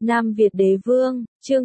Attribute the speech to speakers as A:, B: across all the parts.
A: Nam Việt Đế Vương, chương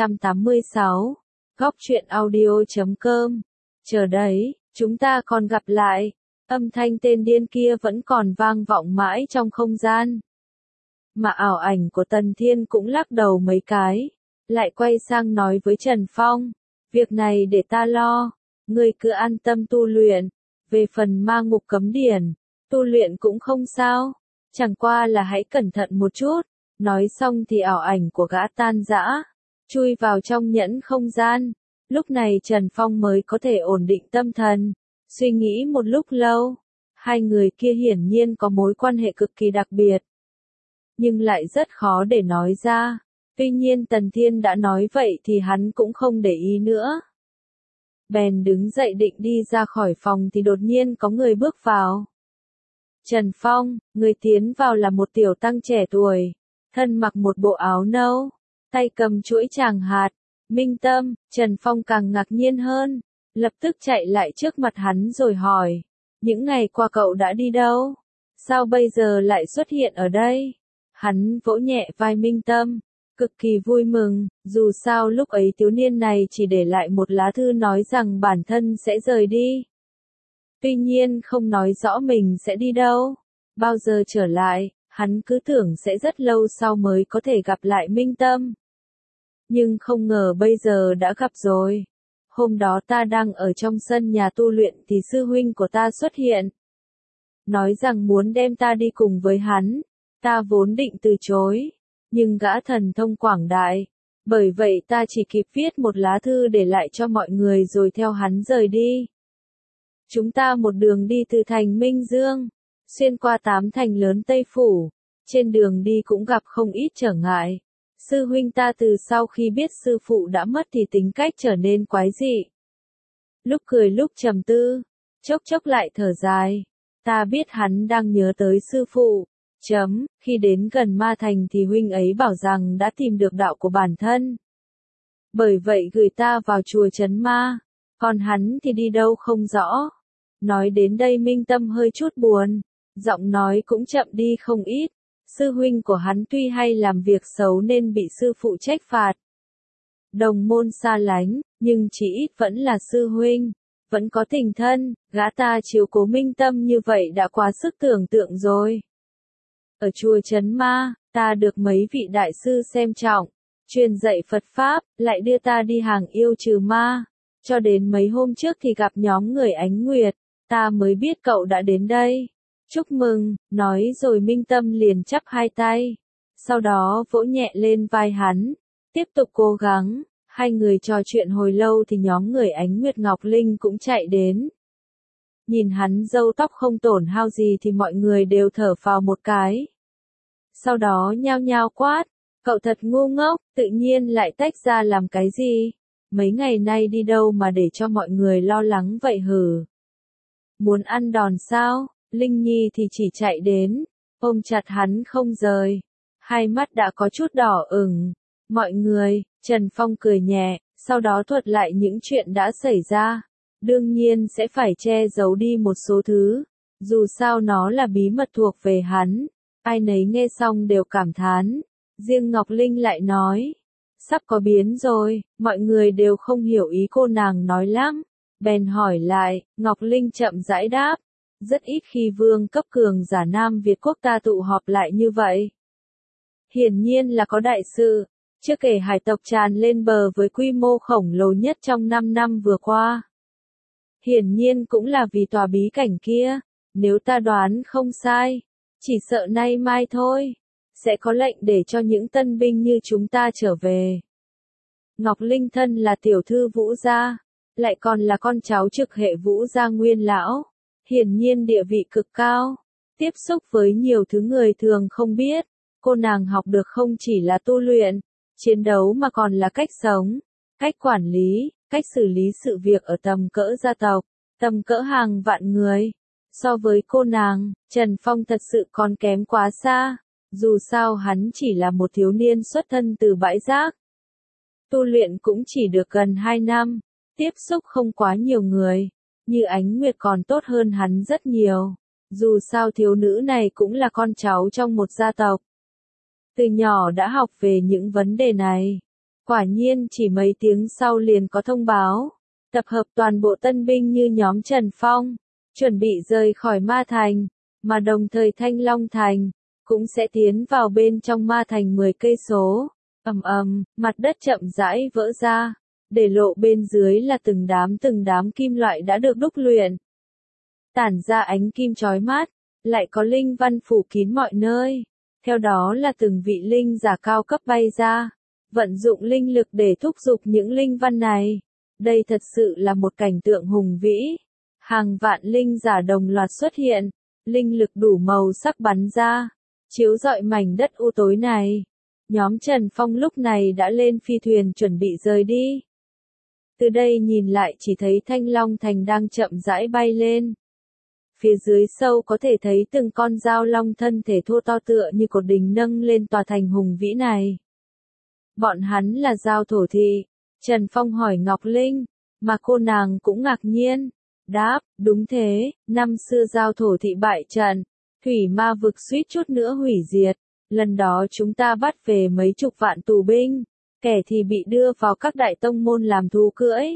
A: 286, Góc truyện audio.com. Chờ đấy, chúng ta còn gặp lại. Âm thanh tên điên kia vẫn còn vang vọng mãi trong không gian. Mà ảo ảnh của Tần Thiên cũng lắc đầu mấy cái, lại quay sang nói với Trần Phong, việc này để ta lo, ngươi cứ an tâm tu luyện, về phần ma ngục cấm điển, tu luyện cũng không sao, chẳng qua là hãy cẩn thận một chút. Nói xong thì ảo ảnh của gã tan rã, chui vào trong nhẫn không gian. Lúc này Trần Phong mới có thể ổn định tâm thần, suy nghĩ một lúc lâu. Hai người kia hiển nhiên có mối quan hệ cực kỳ đặc biệt, nhưng lại rất khó để nói ra. Tuy nhiên Tần Thiên đã nói vậy thì hắn cũng không để ý nữa. Bèn đứng dậy định đi ra khỏi phòng thì đột nhiên có người bước vào. Trần Phong, người tiến vào là một tiểu tăng trẻ tuổi, thân mặc một bộ áo nâu, tay cầm chuỗi tràng hạt. Minh Tâm. Trần Phong càng ngạc nhiên hơn, lập tức chạy lại trước mặt hắn rồi hỏi, những ngày qua cậu đã đi đâu? Sao bây giờ lại xuất hiện ở đây? Hắn vỗ nhẹ vai Minh Tâm, cực kỳ vui mừng, dù sao lúc ấy thiếu niên này chỉ để lại một lá thư nói rằng bản thân sẽ rời đi. Tuy nhiên không nói rõ mình sẽ đi đâu, bao giờ trở lại. Hắn cứ tưởng sẽ rất lâu sau mới có thể gặp lại Minh Tâm. Nhưng không ngờ bây giờ đã gặp rồi. Hôm đó ta đang ở trong sân nhà tu luyện thì sư huynh của ta xuất hiện. Nói rằng muốn đem ta đi cùng với hắn. Ta vốn định từ chối. Nhưng gã thần thông quảng đại. Bởi vậy ta chỉ kịp viết một lá thư để lại cho mọi người rồi theo hắn rời đi. Chúng ta một đường đi từ thành Minh Dương, xuyên qua 8 thành lớn Tây Phủ, trên đường đi cũng gặp không ít trở ngại. Sư huynh ta từ sau khi biết sư phụ đã mất thì tính cách trở nên quái dị. Lúc cười lúc trầm tư, chốc chốc lại thở dài. Ta biết hắn đang nhớ tới sư phụ. Khi đến gần Ma Thành thì huynh ấy bảo rằng đã tìm được đạo của bản thân. Bởi vậy gửi ta vào chùa Trấn Ma, còn hắn thì đi đâu không rõ. Nói đến đây Minh Tâm hơi chút buồn, giọng nói cũng chậm đi không ít. Sư huynh của hắn tuy hay làm việc xấu nên bị sư phụ trách phạt, đồng môn xa lánh, nhưng chỉ ít vẫn là sư huynh, vẫn có tình thân. Gã ta chiếu cố Minh Tâm như vậy đã quá sức tưởng tượng rồi. Ở chùa Trấn Ma, ta được mấy vị đại sư xem trọng, truyền dạy Phật Pháp, lại đưa ta đi hàng yêu trừ ma. Cho đến mấy hôm trước thì gặp nhóm người Ánh Nguyệt, ta mới biết cậu đã đến đây. Chúc mừng, nói rồi Minh Tâm liền chắp hai tay, sau đó vỗ nhẹ lên vai hắn, tiếp tục cố gắng. Hai người trò chuyện hồi lâu thì nhóm người Ánh Nguyệt Ngọc Linh cũng chạy đến. Nhìn hắn râu tóc không tổn hao gì thì mọi người đều thở phào một cái. Sau đó nhao nhao quát, cậu thật ngu ngốc, tự nhiên lại tách ra làm cái gì? Mấy ngày nay đi đâu mà để cho mọi người lo lắng vậy hử? Muốn ăn đòn sao? Linh Nhi thì chỉ chạy đến, ôm chặt hắn không rời, hai mắt đã có chút đỏ ửng. Mọi người, Trần Phong cười nhẹ, sau đó thuật lại những chuyện đã xảy ra. Đương nhiên sẽ phải che giấu đi một số thứ, dù sao nó là bí mật thuộc về hắn. Ai nấy nghe xong đều cảm thán, riêng Ngọc Linh lại nói, sắp có biến rồi, mọi người đều không hiểu ý cô nàng nói lắm. Bèn hỏi lại, Ngọc Linh chậm rãi đáp, rất ít khi vương cấp cường giả Nam Việt quốc ta tụ họp lại như vậy. Hiển nhiên là có đại sự, chưa kể hải tộc tràn lên bờ với quy mô khổng lồ nhất trong 5 năm vừa qua. Hiển nhiên cũng là vì tòa bí cảnh kia, nếu ta đoán không sai, chỉ sợ nay mai thôi, sẽ có lệnh để cho những tân binh như chúng ta trở về. Ngọc Linh thân là tiểu thư Vũ gia, lại còn là con cháu trực hệ Vũ gia nguyên lão. Hiển nhiên địa vị cực cao, tiếp xúc với nhiều thứ người thường không biết. Cô nàng học được không chỉ là tu luyện, chiến đấu mà còn là cách sống, cách quản lý, cách xử lý sự việc ở tầm cỡ gia tộc, tầm cỡ hàng vạn người. So với cô nàng, Trần Phong thật sự còn kém quá xa, dù sao hắn chỉ là một thiếu niên xuất thân từ bãi rác. Tu luyện cũng chỉ được gần 2 năm, tiếp xúc không quá nhiều người. Như Ánh Nguyệt còn tốt hơn hắn rất nhiều. Dù sao thiếu nữ này cũng là con cháu trong một gia tộc. Từ nhỏ đã học về những vấn đề này. Quả nhiên chỉ mấy tiếng sau liền có thông báo, tập hợp toàn bộ tân binh như nhóm Trần Phong, chuẩn bị rời khỏi Ma Thành, mà đồng thời Thanh Long Thành cũng sẽ tiến vào bên trong Ma Thành 10 cây số. Ầm ầm, mặt đất chậm rãi vỡ ra, để lộ bên dưới là từng đám kim loại đã được đúc luyện. Tản ra ánh kim chói mắt, lại có linh văn phủ kín mọi nơi. Theo đó là từng vị linh giả cao cấp bay ra, vận dụng linh lực để thúc giục những linh văn này. Đây thật sự là một cảnh tượng hùng vĩ. Hàng vạn linh giả đồng loạt xuất hiện, linh lực đủ màu sắc bắn ra, chiếu rọi mảnh đất u tối này. Nhóm Trần Phong lúc này đã lên phi thuyền chuẩn bị rời đi. Từ đây nhìn lại chỉ thấy Thanh Long Thành đang chậm rãi bay lên. Phía dưới sâu có thể thấy từng con dao long thân thể thô to tựa như cột đình nâng lên tòa thành hùng vĩ này. Bọn hắn là Giao Thổ Thị. Trần Phong hỏi Ngọc Linh, mà cô nàng cũng ngạc nhiên. Đáp, đúng thế, năm xưa Giao Thổ Thị bại trận, thủy ma vực suýt chút nữa hủy diệt. Lần đó chúng ta bắt về mấy chục vạn tù binh, kẻ thì bị đưa vào các đại tông môn làm thú cưỡi,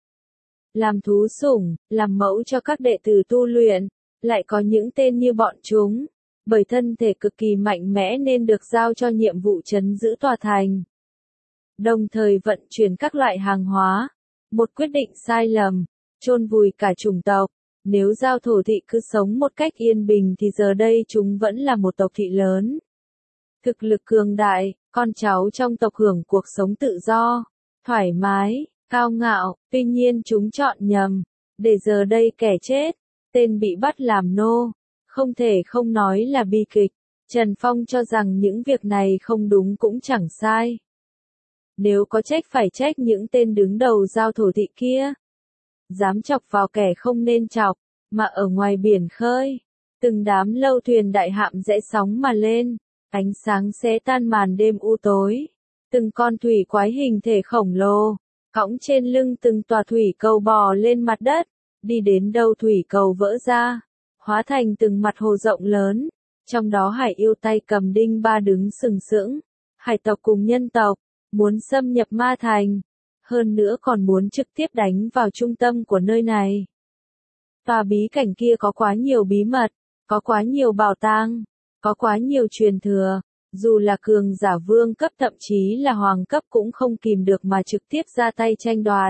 A: làm thú sủng, làm mẫu cho các đệ tử tu luyện. Lại có những tên như bọn chúng, bởi thân thể cực kỳ mạnh mẽ nên được giao cho nhiệm vụ trấn giữ tòa thành, đồng thời vận chuyển các loại hàng hóa. Một quyết định sai lầm, chôn vùi cả chủng tộc. Nếu Giao Thổ Thị cứ sống một cách yên bình thì giờ đây chúng vẫn là một tộc thị lớn, thực lực cường đại, con cháu trong tộc hưởng cuộc sống tự do, thoải mái, cao ngạo. Tuy nhiên chúng chọn nhầm, để giờ đây kẻ chết, tên bị bắt làm nô, không thể không nói là bi kịch. Trần Phong cho rằng những việc này không đúng cũng chẳng sai. Nếu có trách phải trách những tên đứng đầu Giao Thổ Thị kia. Dám chọc vào kẻ không nên chọc, mà ở ngoài biển khơi, từng đám lâu thuyền đại hạm rẽ sóng mà lên, ánh sáng xé tan màn đêm u tối. Từng con thủy quái hình thể khổng lồ, cõng trên lưng từng tòa thủy cầu bò lên mặt đất. Đi đến đâu thủy cầu vỡ ra, hóa thành từng mặt hồ rộng lớn, trong đó hải yêu tay cầm đinh ba đứng sừng sững. Hải tộc cùng nhân tộc, muốn xâm nhập Ma Thành, hơn nữa còn muốn trực tiếp đánh vào trung tâm của nơi này. Tòa bí cảnh kia có quá nhiều bí mật, có quá nhiều bảo tàng, có quá nhiều truyền thừa, dù là cường giả vương cấp thậm chí là hoàng cấp cũng không kìm được mà trực tiếp ra tay tranh đoạt.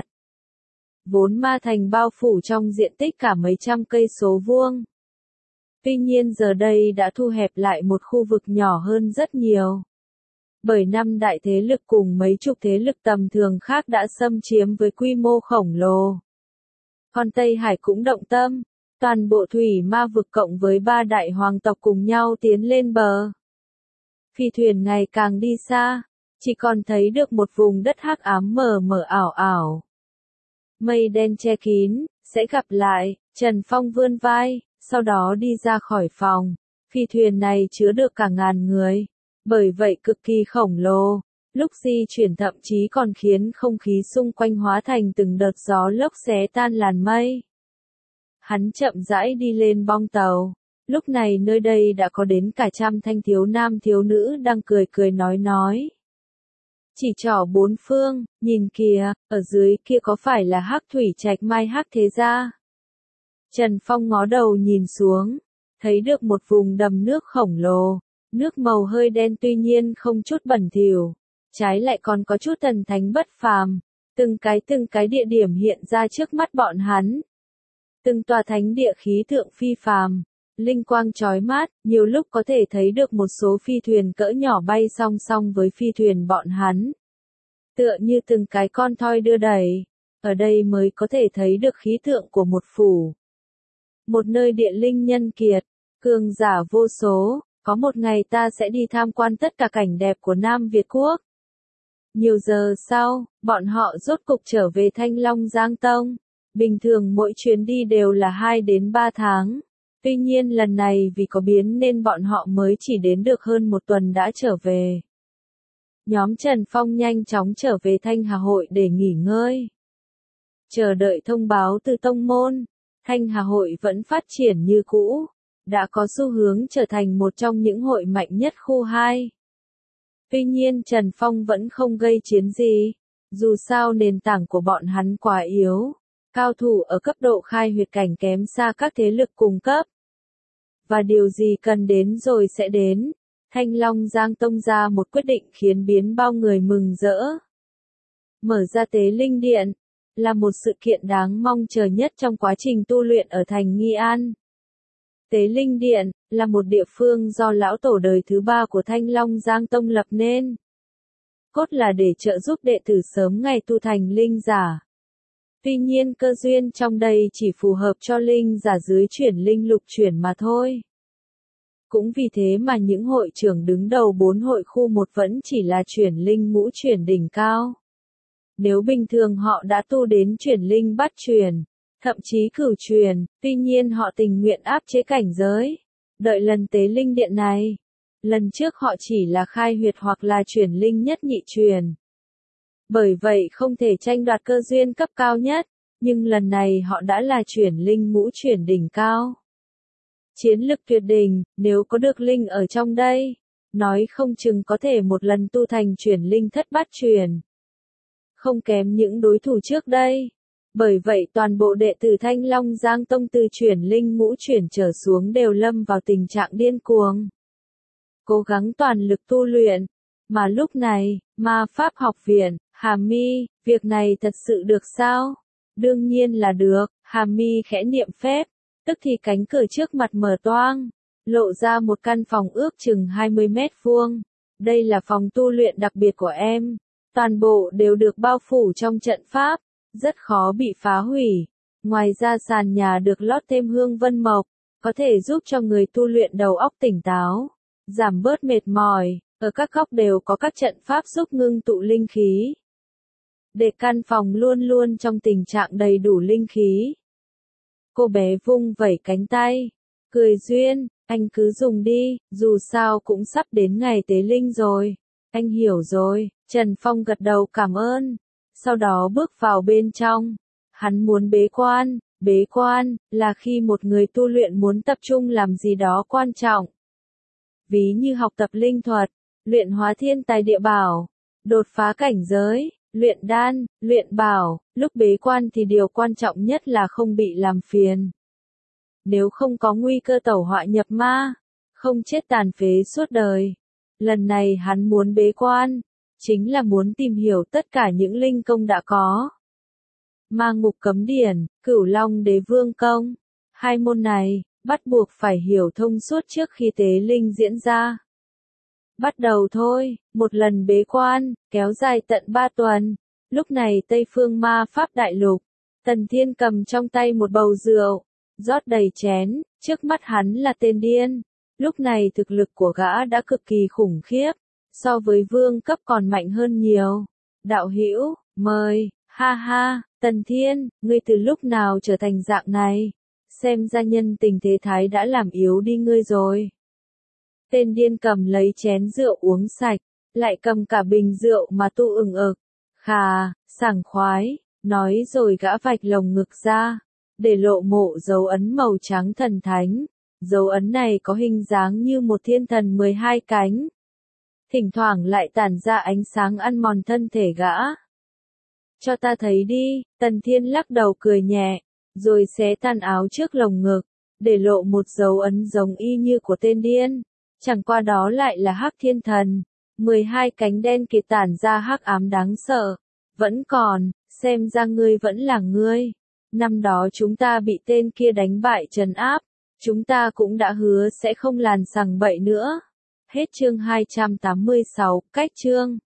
A: Vốn Ma Thành bao phủ trong diện tích cả mấy trăm cây số vuông. Tuy nhiên giờ đây đã thu hẹp lại một khu vực nhỏ hơn rất nhiều. Bởi năm đại thế lực cùng mấy chục thế lực tầm thường khác đã xâm chiếm với quy mô khổng lồ. Còn Tây Hải cũng động tâm, toàn bộ thủy ma vực cộng với ba đại hoàng tộc cùng nhau tiến lên bờ. Phi thuyền ngày càng đi xa, chỉ còn thấy được một vùng đất hắc ám mờ mờ ảo ảo. Mây đen che kín, sẽ gặp lại. Trần Phong vươn vai, sau đó đi ra khỏi phòng. Phi thuyền này chứa được cả ngàn người, bởi vậy cực kỳ khổng lồ. Lúc di chuyển thậm chí còn khiến không khí xung quanh hóa thành từng đợt gió lốc xé tan làn mây. Hắn chậm rãi đi lên bong tàu. Lúc này nơi đây đã có đến cả trăm thanh thiếu nam thiếu nữ đang cười cười nói. Chỉ trỏ bốn phương, nhìn kìa, ở dưới kia có phải là Hắc Thủy Trạch Mai Hắc Thế Gia? Trần Phong ngó đầu nhìn xuống, thấy được một vùng đầm nước khổng lồ, nước màu hơi đen tuy nhiên không chút bẩn thỉu, trái lại còn có chút thần thánh bất phàm. Từng cái địa điểm hiện ra trước mắt bọn hắn. Từng tòa thánh địa khí thượng phi phàm, linh quang chói mắt, nhiều lúc có thể thấy được một số phi thuyền cỡ nhỏ bay song song với phi thuyền bọn hắn. Tựa như từng cái con thoi đưa đẩy, ở đây mới có thể thấy được khí tượng của một phủ. Một nơi địa linh nhân kiệt, cường giả vô số, có một ngày ta sẽ đi tham quan tất cả cảnh đẹp của Nam Việt Quốc. Nhiều giờ sau, bọn họ rốt cục trở về Thanh Long Giang Tông. Bình thường mỗi chuyến đi đều là 2 đến 3 tháng. Tuy nhiên lần này vì có biến nên bọn họ mới chỉ đến được hơn 1 tuần đã trở về. Nhóm Trần Phong nhanh chóng trở về Thanh Hà Hội để nghỉ ngơi. Chờ đợi thông báo từ tông môn, Thanh Hà Hội vẫn phát triển như cũ, đã có xu hướng trở thành một trong những hội mạnh nhất khu 2. Tuy nhiên Trần Phong vẫn không gây chiến gì. Dù sao nền tảng của bọn hắn quá yếu. Cao thủ ở cấp độ khai huyệt cảnh kém xa các thế lực cùng cấp. Và điều gì cần đến rồi sẽ đến. Thanh Long Giang Tông ra một quyết định khiến biến bao người mừng rỡ. Mở ra tế linh điện, là một sự kiện đáng mong chờ nhất trong quá trình tu luyện ở thành Nghi An. Tế linh điện, là một địa phương do lão tổ đời thứ 3 của Thanh Long Giang Tông lập nên. Cốt là để trợ giúp đệ tử sớm ngày tu thành linh giả. Tuy nhiên cơ duyên trong đây chỉ phù hợp cho linh giả dưới chuyển linh lục chuyển mà thôi. Cũng vì thế mà những hội trưởng đứng đầu 4 hội khu một vẫn chỉ là chuyển linh ngũ chuyển đỉnh cao. Nếu bình thường họ đã tu đến chuyển linh bát chuyển, thậm chí cửu chuyển, tuy nhiên họ tình nguyện áp chế cảnh giới. Đợi lần tế linh điện này, lần trước họ chỉ là khai huyệt hoặc là chuyển linh nhất nhị truyền. Bởi vậy không thể tranh đoạt cơ duyên cấp cao nhất, nhưng lần này họ đã là chuyển linh ngũ chuyển đỉnh cao. Chiến lực tuyệt đỉnh, nếu có được linh ở trong đây, nói không chừng có thể một lần tu thành chuyển linh thất bát truyền. Không kém những đối thủ trước đây. Bởi vậy toàn bộ đệ tử Thanh Long Giang Tông từ chuyển linh ngũ chuyển trở xuống đều lâm vào tình trạng điên cuồng. Cố gắng toàn lực tu luyện. Mà lúc này, Ma Pháp Học Viện, Hà Mi, việc này thật sự được sao? Đương nhiên là được, Hà Mi khẽ niệm phép, tức thì cánh cửa trước mặt mở toang, lộ ra một căn phòng ước chừng 20 mét vuông. Đây là phòng tu luyện đặc biệt của em. Toàn bộ đều được bao phủ trong trận pháp, rất khó bị phá hủy. Ngoài ra sàn nhà được lót thêm hương vân mộc, có thể giúp cho người tu luyện đầu óc tỉnh táo, giảm bớt mệt mỏi. Ở các góc đều có các trận pháp giúp ngưng tụ linh khí, để căn phòng luôn luôn trong tình trạng đầy đủ linh khí. Cô bé vung vẩy cánh tay, cười duyên, anh cứ dùng đi, dù sao cũng sắp đến ngày tế linh rồi. Anh hiểu rồi, Trần Phong gật đầu cảm ơn, sau đó bước vào bên trong. Hắn muốn bế quan, là khi một người tu luyện muốn tập trung làm gì đó quan trọng. Ví như học tập linh thuật, luyện hóa thiên tài địa bảo, đột phá cảnh giới, luyện đan, luyện bảo, lúc bế quan thì điều quan trọng nhất là không bị làm phiền. Nếu không có nguy cơ tẩu họa nhập ma, không chết tàn phế suốt đời. Lần này hắn muốn bế quan, chính là muốn tìm hiểu tất cả những linh công đã có. Ma ngục cấm điển, Cửu Long đế vương công. Hai môn này, bắt buộc phải hiểu thông suốt trước khi tế linh diễn ra. Bắt đầu thôi, một lần bế quan, kéo dài tận 3 tuần. Lúc này Tây Phương Ma Pháp Đại Lục, Tần Thiên cầm trong tay một bầu rượu, rót đầy chén, trước mắt hắn là tên điên. Lúc này thực lực của gã đã cực kỳ khủng khiếp, so với vương cấp còn mạnh hơn nhiều. Đạo hữu, mời, ha ha, Tần Thiên, ngươi từ lúc nào trở thành dạng này? Xem ra nhân tình thế thái đã làm yếu đi ngươi rồi. Tên điên cầm lấy chén rượu uống sạch, lại cầm cả bình rượu mà tu ừng ực. Khà, sảng khoái, nói rồi gã vạch lồng ngực ra, để lộ mộ dấu ấn màu trắng thần thánh. Dấu ấn này có hình dáng như một thiên thần 12 cánh. Thỉnh thoảng lại tản ra ánh sáng ăn mòn thân thể gã. Cho ta thấy đi, Tần Thiên lắc đầu cười nhẹ, rồi xé tan áo trước lồng ngực, để lộ một dấu ấn giống y như của tên điên. Chẳng qua đó lại là hắc thiên thần, 12 cánh đen kịt tản ra hắc ám đáng sợ. Vẫn còn, xem ra ngươi vẫn là ngươi. Năm đó chúng ta bị tên kia đánh bại trấn áp, chúng ta cũng đã hứa sẽ không làn sằng bậy nữa. Hết chương 286, cách chương.